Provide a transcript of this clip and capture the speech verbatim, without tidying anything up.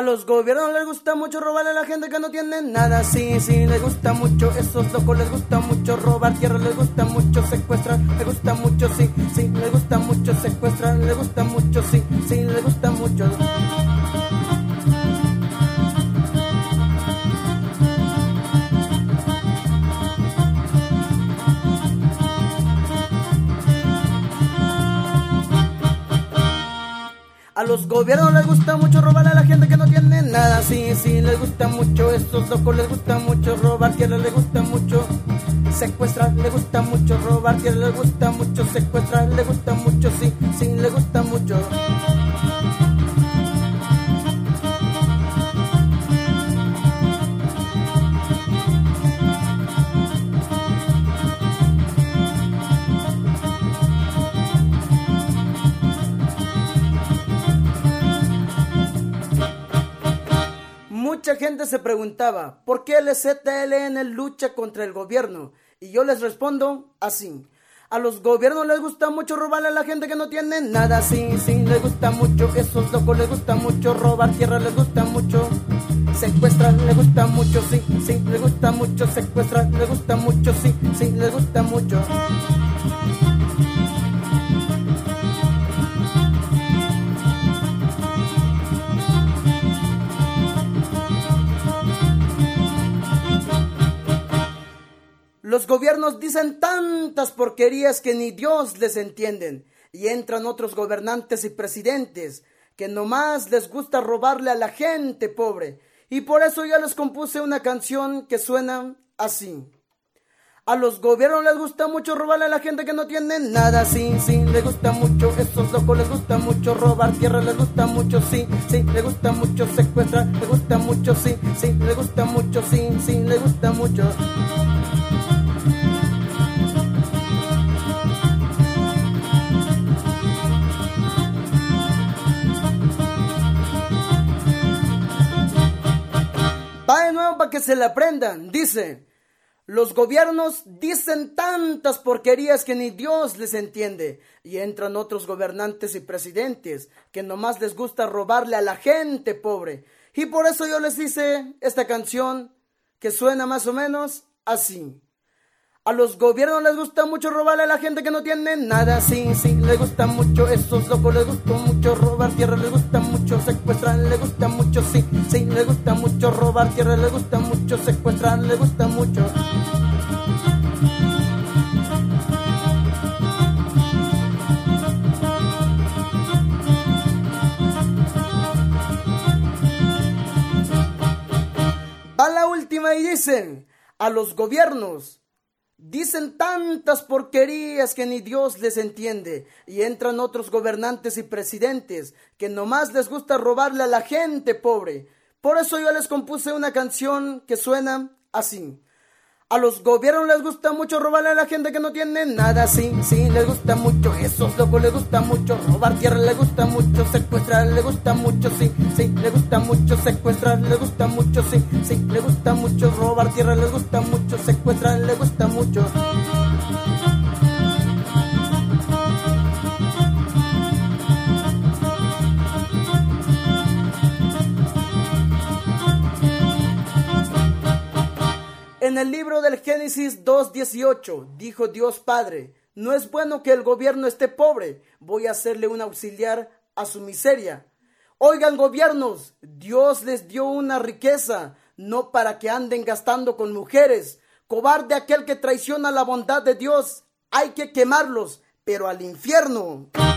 los gobiernos les gusta mucho robarle a la gente que no tiene nada. Sí, sí, les gusta mucho. Esos locos les gusta mucho robar tierra, les gusta mucho secuestrar, les gusta mucho, sí, sí, les gusta mucho secuestrar, les gusta mucho, sí, sí, les gusta mucho. A los gobiernos les gusta mucho robarle a la gente que no tiene nada. Sí, sí, les gusta mucho. Estos locos les gusta mucho robar tierra, les gusta mucho secuestrar, les gusta mucho robar tierra, les gusta mucho secuestrar, les gusta mucho, sí, sí, les gusta mucho. Mucha gente se preguntaba, ¿por qué el Z L N lucha contra el gobierno? Y yo les respondo así. A los gobiernos les gusta mucho robarle a la gente que no tiene nada. Sí, sí, les gusta mucho. Esos locos les gusta mucho robar tierra, les gusta mucho secuestrar, les gusta mucho, sí, sí, les gusta mucho secuestrar, les gusta mucho, sí, sí, les gusta mucho. Los gobiernos dicen tantas porquerías que ni Dios les entienden. Y entran otros gobernantes y presidentes que nomás les gusta robarle a la gente pobre. Y por eso yo les compuse una canción que suena así. A los gobiernos les gusta mucho robarle a la gente que no tiene nada. Sí, sí, les gusta mucho. Estos locos les gusta mucho robar tierra, les gusta mucho, sí, sí, les gusta mucho secuestrar, les gusta mucho, sí, sí, les gusta mucho, sí, sí, les gusta mucho. Va de nuevo para que se la aprendan. Dice, los gobiernos dicen tantas porquerías que ni Dios les entiende. Y entran otros gobernantes y presidentes que nomás les gusta robarle a la gente pobre. Y por eso yo les hice esta canción que suena más o menos así. A los gobiernos les gusta mucho robarle a la gente que no tiene nada. Sí, sí, les gusta mucho. Esos locos les gusta mucho robar tierra, les gusta mucho secuestrar, les gusta mucho, sí, sí, les gusta mucho robar tierra, les gusta mucho secuestrar, les gusta mucho. Va la última y dicen, a los gobiernos dicen tantas porquerías que ni Dios les entiende. Y entran otros gobernantes y presidentes que nomás les gusta robarle a la gente pobre. Por eso yo les compuse una canción que suena así. A los gobiernos les gusta mucho robarle a la gente que no tiene nada. Sí, sí, les gusta mucho. Esos locos les gusta mucho robar tierra, les gusta mucho secuestrar, les gusta mucho, sí, sí, les gusta mucho secuestrar, les gusta mucho, sí, sí, les gusta mucho robar tierra, les gusta mucho secuestrar, les gusta mucho. En el libro del Génesis dos dieciocho, dijo Dios Padre, no es bueno que el gobierno esté pobre, voy a hacerle un auxiliar a su miseria. Oigan gobiernos, Dios les dio una riqueza, no para que anden gastando con mujeres. Cobarde aquel que traiciona la bondad de Dios, hay que quemarlos, pero al infierno.